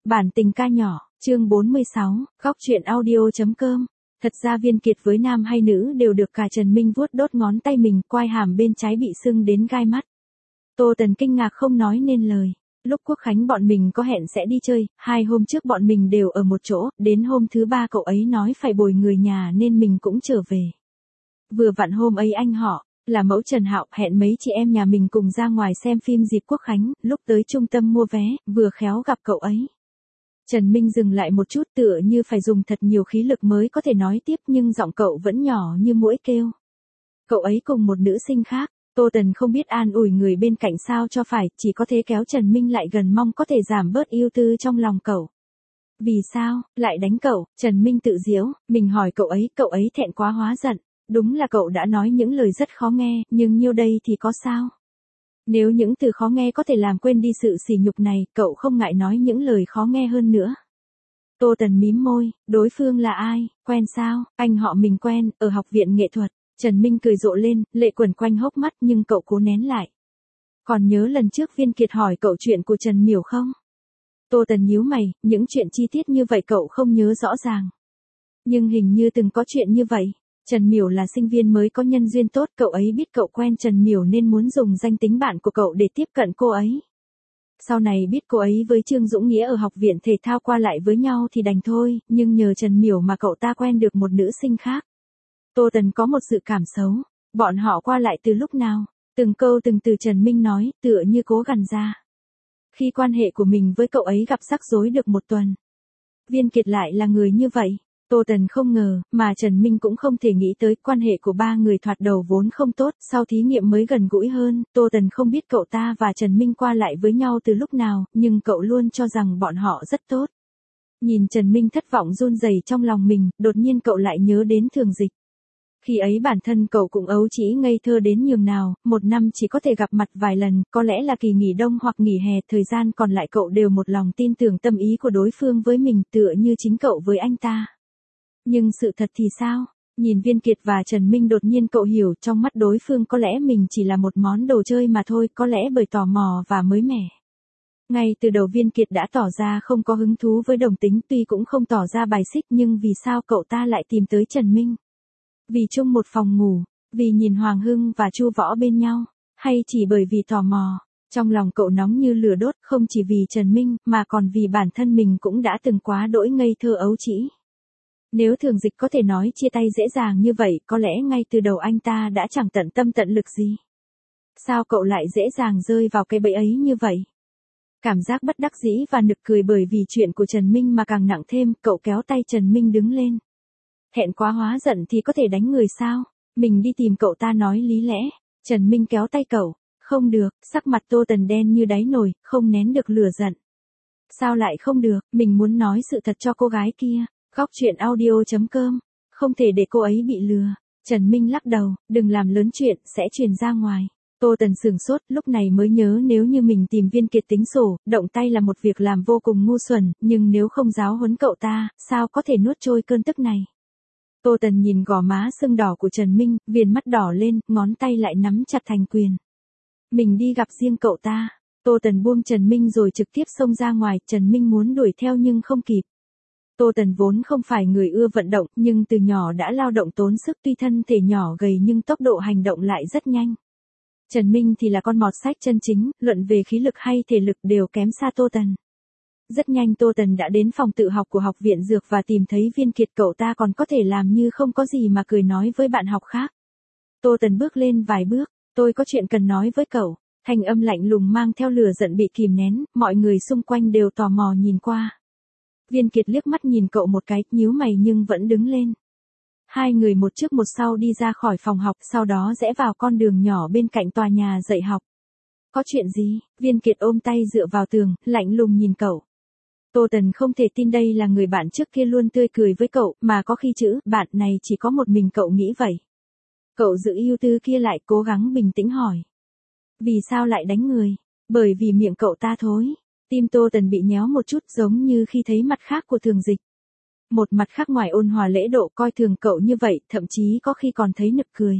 Bản tình ca nhỏ, chương 46, góc truyện audio.com. Thật ra Viên Kiệt với nam hay nữ đều được cả Trần Minh vuốt đốt ngón tay mình, quai hàm bên trái bị sưng đến gai mắt. Tô Tần kinh ngạc không nói nên lời. Lúc Quốc Khánh bọn mình có hẹn sẽ đi chơi, 2 hôm trước bọn mình đều ở một chỗ, đến hôm thứ 3 cậu ấy nói phải bồi người nhà nên mình cũng trở về. Vừa vặn hôm ấy anh họ, là mẫu Trần Hạo hẹn mấy chị em nhà mình cùng ra ngoài xem phim dịp Quốc Khánh, lúc tới trung tâm mua vé, vừa khéo gặp cậu ấy. Trần Minh dừng lại một chút tựa như phải dùng thật nhiều khí lực mới có thể nói tiếp nhưng giọng cậu vẫn nhỏ như muỗi kêu. Cậu ấy cùng một nữ sinh khác, Tô Tần không biết an ủi người bên cạnh sao cho phải, chỉ có thế kéo Trần Minh lại gần mong có thể giảm bớt ưu tư trong lòng cậu. Vì sao, lại đánh cậu, Trần Minh tự giễu, mình hỏi cậu ấy thẹn quá hóa giận. Đúng là cậu đã nói những lời rất khó nghe, nhưng nhiêu đây thì có sao? Nếu những từ khó nghe có thể làm quên đi sự sỉ nhục này, cậu không ngại nói những lời khó nghe hơn nữa. Tô Tần mím môi, đối phương là ai, quen sao, anh họ mình quen, ở học viện nghệ thuật. Trần Minh cười rộ lên, lệ quẩn quanh hốc mắt nhưng cậu cố nén lại. Còn nhớ lần trước Viên Kiệt hỏi cậu chuyện của Trần Miểu không? Tô Tần nhíu mày, những chuyện chi tiết như vậy cậu không nhớ rõ ràng. Nhưng hình như từng có chuyện như vậy. Trần Miểu là sinh viên mới có nhân duyên tốt, cậu ấy biết cậu quen Trần Miểu nên muốn dùng danh tính bạn của cậu để tiếp cận cô ấy. Sau này biết cô ấy với Trương Dũng Nghĩa ở học viện thể thao qua lại với nhau thì đành thôi, nhưng nhờ Trần Miểu mà cậu ta quen được một nữ sinh khác. Tô Tần có một sự cảm xấu, bọn họ qua lại từ lúc nào, từng câu từng từ Trần Minh nói, tựa như cố gằn ra. Khi quan hệ của mình với cậu ấy gặp rắc rối được một tuần. Viên Kiệt lại là người như vậy. Tô Tần không ngờ, mà Trần Minh cũng không thể nghĩ tới quan hệ của ba người thoạt đầu vốn không tốt, sau thí nghiệm mới gần gũi hơn, Tô Tần không biết cậu ta và Trần Minh qua lại với nhau từ lúc nào, nhưng cậu luôn cho rằng bọn họ rất tốt. Nhìn Trần Minh thất vọng run rẩy trong lòng mình, đột nhiên cậu lại nhớ đến Thường Dịch. Khi ấy bản thân cậu cũng ấu trĩ ngây thơ đến nhường nào, một năm chỉ có thể gặp mặt vài lần, có lẽ là kỳ nghỉ đông hoặc nghỉ hè, thời gian còn lại cậu đều một lòng tin tưởng tâm ý của đối phương với mình tựa như chính cậu với anh ta. Nhưng sự thật thì sao? Nhìn Viên Kiệt và Trần Minh đột nhiên cậu hiểu trong mắt đối phương có lẽ mình chỉ là một món đồ chơi mà thôi, có lẽ bởi tò mò và mới mẻ. Ngay từ đầu Viên Kiệt đã tỏ ra không có hứng thú với đồng tính, tuy cũng không tỏ ra bài xích, nhưng vì sao cậu ta lại tìm tới Trần Minh? Vì chung một phòng ngủ, vì nhìn Hoàng Hưng và Chu Võ bên nhau, hay chỉ bởi vì tò mò? Trong lòng cậu nóng như lửa đốt, không chỉ vì Trần Minh, mà còn vì bản thân mình cũng đã từng quá đỗi ngây thơ ấu trĩ. Nếu Thường Dịch có thể nói chia tay dễ dàng như vậy, có lẽ ngay từ đầu anh ta đã chẳng tận tâm tận lực gì. Sao cậu lại dễ dàng rơi vào cái bẫy ấy như vậy? Cảm giác bất đắc dĩ và nực cười bởi vì chuyện của Trần Minh mà càng nặng thêm, cậu kéo tay Trần Minh đứng lên. Thẹn quá hóa giận thì có thể đánh người sao? Mình đi tìm cậu ta nói lý lẽ. Trần Minh kéo tay cậu. Không được, sắc mặt Tô Tần đen như đáy nồi, không nén được lửa giận. Sao lại không được, mình muốn nói sự thật cho cô gái kia. Góc truyện audio.com, không thể để cô ấy bị lừa. Trần Minh lắc đầu, đừng làm lớn chuyện, sẽ truyền ra ngoài. Tô Tần sửng sốt, lúc này mới nhớ nếu như mình tìm Viên Kiệt tính sổ, động tay là một việc làm vô cùng ngu xuẩn, nhưng nếu không giáo huấn cậu ta, sao có thể nuốt trôi cơn tức này. Tô Tần nhìn gò má sưng đỏ của Trần Minh, viền mắt đỏ lên, ngón tay lại nắm chặt thành quyền. Mình đi gặp riêng cậu ta. Tô Tần buông Trần Minh rồi trực tiếp xông ra ngoài, Trần Minh muốn đuổi theo nhưng không kịp. Tô Tần vốn không phải người ưa vận động, nhưng từ nhỏ đã lao động tốn sức, tuy thân thể nhỏ gầy nhưng tốc độ hành động lại rất nhanh. Trần Minh thì là con mọt sách chân chính, luận về khí lực hay thể lực đều kém xa Tô Tần. Rất nhanh Tô Tần đã đến phòng tự học của học viện dược và tìm thấy Viên Kiệt, cậu ta còn có thể làm như không có gì mà cười nói với bạn học khác. Tô Tần bước lên vài bước, tôi có chuyện cần nói với cậu. Thanh âm lạnh lùng mang theo lửa giận bị kìm nén, mọi người xung quanh đều tò mò nhìn qua. Viên Kiệt liếc mắt nhìn cậu một cái, nhíu mày nhưng vẫn đứng lên. Hai người một trước một sau đi ra khỏi phòng học, sau đó rẽ vào con đường nhỏ bên cạnh tòa nhà dạy học. Có chuyện gì? Viên Kiệt ôm tay dựa vào tường, lạnh lùng nhìn cậu. Tô Tần không thể tin đây là người bạn trước kia luôn tươi cười với cậu, mà có khi chữ bạn này chỉ có một mình cậu nghĩ vậy. Cậu giữ ưu tư kia lại cố gắng bình tĩnh hỏi. Vì sao lại đánh người? Bởi vì miệng cậu ta thối. Tim Tô Tần bị nhéo một chút giống như khi thấy mặt khác của Thường Dịch. Một mặt khác ngoài ôn hòa lễ độ coi thường cậu như vậy, thậm chí có khi còn thấy nực cười.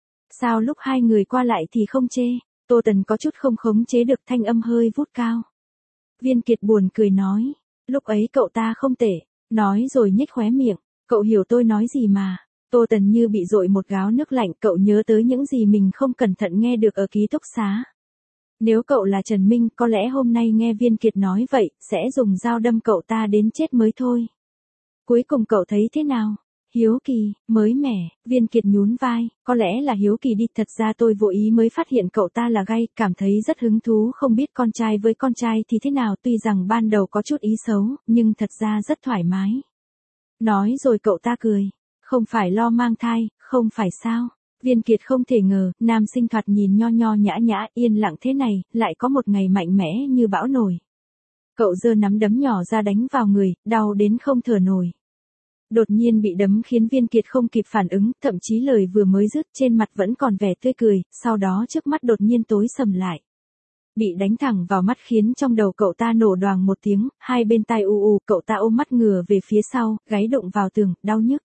Sao lúc hai người qua lại thì không chê? Tô Tần có chút không khống chế được, thanh âm hơi vút cao. Viên Kiệt buồn cười nói. Lúc ấy cậu ta không tệ, nói rồi nhếch khóe miệng, cậu hiểu tôi nói gì mà. Tô Tần như bị dội một gáo nước lạnh, cậu nhớ tới những gì mình không cẩn thận nghe được ở ký túc xá. Nếu cậu là Trần Minh, có lẽ hôm nay nghe Viên Kiệt nói vậy, sẽ dùng dao đâm cậu ta đến chết mới thôi. Cuối cùng cậu thấy thế nào? Hiếu kỳ, mới mẻ, Viên Kiệt nhún vai, có lẽ là hiếu kỳ đi, thật ra tôi vô ý mới phát hiện cậu ta là gay, cảm thấy rất hứng thú không biết con trai với con trai thì thế nào, tuy rằng ban đầu có chút ý xấu, nhưng thật ra rất thoải mái. Nói rồi cậu ta cười, không phải lo mang thai, không phải sao? Viên Kiệt không thể ngờ, nam sinh thoạt nhìn nho nho nhã nhã, yên lặng thế này, lại có một ngày mạnh mẽ như bão nổi. Cậu giơ nắm đấm nhỏ ra đánh vào người, đau đến không thở nổi. Đột nhiên bị đấm khiến Viên Kiệt không kịp phản ứng, thậm chí lời vừa mới dứt trên mặt vẫn còn vẻ tươi cười, sau đó trước mắt đột nhiên tối sầm lại. Bị đánh thẳng vào mắt khiến trong đầu cậu ta nổ đoàng một tiếng, hai bên tai u, cậu ta ôm mắt ngửa về phía sau, gáy đụng vào tường, đau nhức.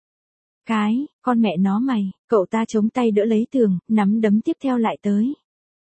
Con mẹ nó mày, cậu ta chống tay đỡ lấy tường, nắm đấm tiếp theo lại tới.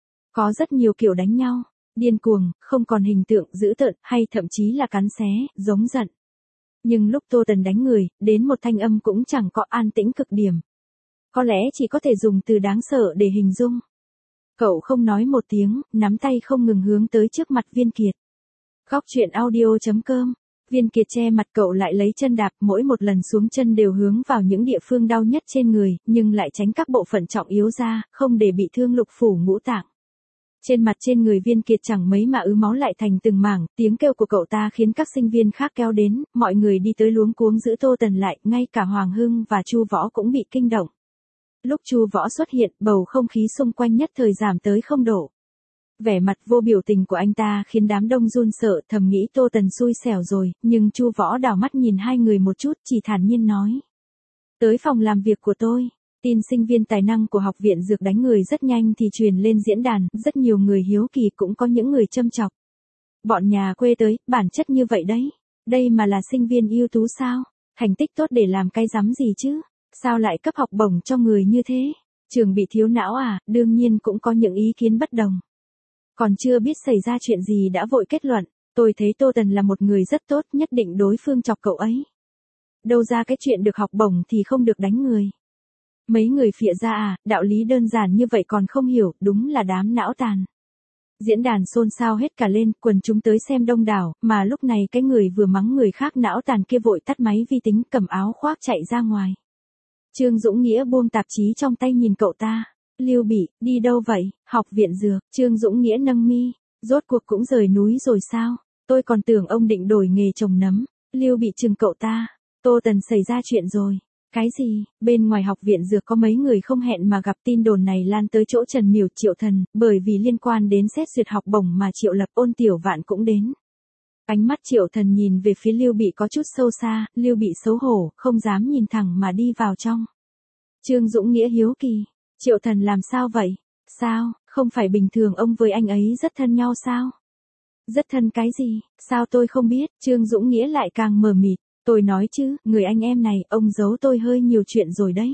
Có rất nhiều kiểu đánh nhau, điên cuồng, không còn hình tượng dữ tợn, hay thậm chí là cắn xé, giống giận. Nhưng lúc Tô Tần đánh người, đến một thanh âm cũng chẳng có, an tĩnh cực điểm. Có lẽ chỉ có thể dùng từ đáng sợ để hình dung. Cậu không nói một tiếng, nắm tay không ngừng hướng tới trước mặt Viên Kiệt. Góc truyện audio.com. Viên Kiệt che mặt cậu lại lấy chân đạp, mỗi một lần xuống chân đều hướng vào những địa phương đau nhất trên người, nhưng lại tránh các bộ phận trọng yếu ra, không để bị thương lục phủ ngũ tạng. Trên mặt trên người Viên Kiệt chẳng mấy mà ứ máu lại thành từng mảng, tiếng kêu của cậu ta khiến các sinh viên khác kéo đến, mọi người đi tới luống cuống giữ Tô Tần lại, ngay cả Hoàng Hưng và Chu Võ cũng bị kinh động. Lúc Chu Võ xuất hiện, bầu không khí xung quanh nhất thời giảm tới 0 độ. Vẻ mặt vô biểu tình của anh ta khiến đám đông run sợ, thầm nghĩ Tô Tần xui xẻo rồi, nhưng Chu Võ đảo mắt nhìn hai người một chút, chỉ thản nhiên nói. Tới phòng làm việc của tôi. Tin sinh viên tài năng của học viện dược đánh người rất nhanh thì truyền lên diễn đàn, rất nhiều người hiếu kỳ, cũng có những người châm chọc. Bọn nhà quê tới, bản chất như vậy đấy. Đây mà là sinh viên ưu tú sao? Thành tích tốt để làm cái rắm gì chứ? Sao lại cấp học bổng cho người như thế? Trường bị thiếu não à? Đương nhiên cũng có những ý kiến bất đồng. Còn chưa biết xảy ra chuyện gì đã vội kết luận, tôi thấy Tô Tần là một người rất tốt, nhất định đối phương chọc cậu ấy. Đâu ra cái chuyện được học bổng thì không được đánh người. Mấy người phịa ra à, đạo lý đơn giản như vậy còn không hiểu, đúng là đám não tàn. Diễn đàn xôn xao hết cả lên, quần chúng tới xem đông đảo, mà lúc này cái người vừa mắng người khác não tàn kia vội tắt máy vi tính, cầm áo khoác chạy ra ngoài. Trương Dũng Nghĩa buông tạp chí trong tay nhìn cậu ta. Lưu Bị, đi đâu vậy? Học viện dược. Trương Dũng Nghĩa nâng mi. Rốt cuộc cũng rời núi rồi sao? Tôi còn tưởng ông định đổi nghề trồng nấm. Lưu Bị chừng cậu ta. Tô Tần xảy ra chuyện rồi. Cái gì? Bên ngoài học viện dược có mấy người không hẹn mà gặp, tin đồn này lan tới chỗ Trần Miểu, Triệu Thần, bởi vì liên quan đến xét duyệt học bổng mà Triệu Lập, Ôn Tiểu Vạn cũng đến. Ánh mắt Triệu Thần nhìn về phía Lưu Bị có chút sâu xa, Lưu Bị xấu hổ, không dám nhìn thẳng mà đi vào trong. Trương Dũng Nghĩa hiếu kỳ. Triệu Thần làm sao vậy? Sao, không phải bình thường ông với anh ấy rất thân nhau sao? Rất thân cái gì? Sao tôi không biết? Trương Dũng Nghĩa lại càng mờ mịt. Tôi nói chứ, người anh em này, ông giấu tôi hơi nhiều chuyện rồi đấy.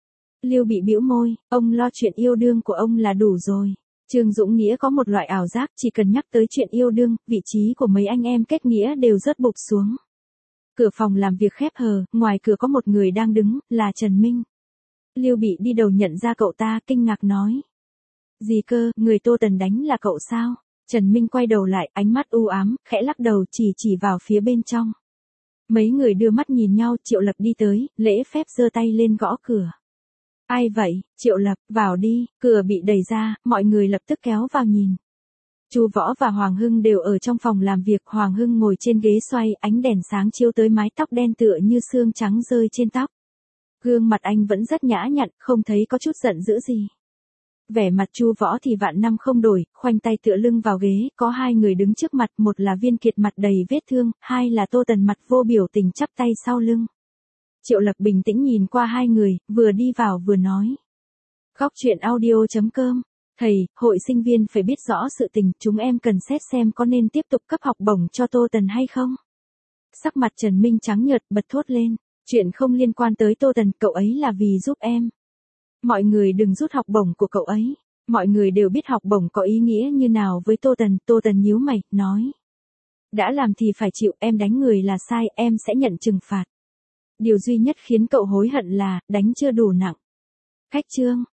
Lưu Bị bĩu môi, ông lo chuyện yêu đương của ông là đủ rồi. Trương Dũng Nghĩa có một loại ảo giác, chỉ cần nhắc tới chuyện yêu đương, vị trí của mấy anh em kết nghĩa đều rớt bụp xuống. Cửa phòng làm việc khép hờ, ngoài cửa có một người đang đứng, là Trần Minh. Lưu Bị đi đầu nhận ra cậu ta, kinh ngạc nói. Gì cơ, người Tô Tần đánh là cậu sao? Trần Minh quay đầu lại, ánh mắt u ám, khẽ lắc đầu chỉ vào phía bên trong. Mấy người đưa mắt nhìn nhau, Triệu Lập đi tới, lễ phép giơ tay lên gõ cửa. Ai vậy? Triệu Lập, vào đi. Cửa bị đẩy ra, mọi người lập tức kéo vào nhìn. Chu Võ và Hoàng Hưng đều ở trong phòng làm việc, Hoàng Hưng ngồi trên ghế xoay, ánh đèn sáng chiếu tới mái tóc đen tựa như xương trắng rơi trên tóc. Gương mặt anh vẫn rất nhã nhặn, không thấy có chút giận dữ gì. Vẻ mặt Chu Võ thì vạn năm không đổi, khoanh tay tựa lưng vào ghế, có hai người đứng trước mặt, một là Viên Kiệt mặt đầy vết thương, hai là Tô Tần mặt vô biểu tình chắp tay sau lưng. Triệu Lập bình tĩnh nhìn qua hai người, vừa đi vào vừa nói. Góc truyện audio.com. Thầy, hội sinh viên phải biết rõ sự tình, chúng em cần xét xem có nên tiếp tục cấp học bổng cho Tô Tần hay không. Sắc mặt Trần Minh trắng nhợt, bật thốt lên. Chuyện không liên quan tới Tô Tần, cậu ấy là vì giúp em. Mọi người đừng rút học bổng của cậu ấy. Mọi người đều biết học bổng có ý nghĩa như nào với Tô Tần. Tô Tần nhíu mày, nói. Đã làm thì phải chịu, em đánh người là sai, em sẽ nhận trừng phạt. Điều duy nhất khiến cậu hối hận là, đánh chưa đủ nặng. Cách chương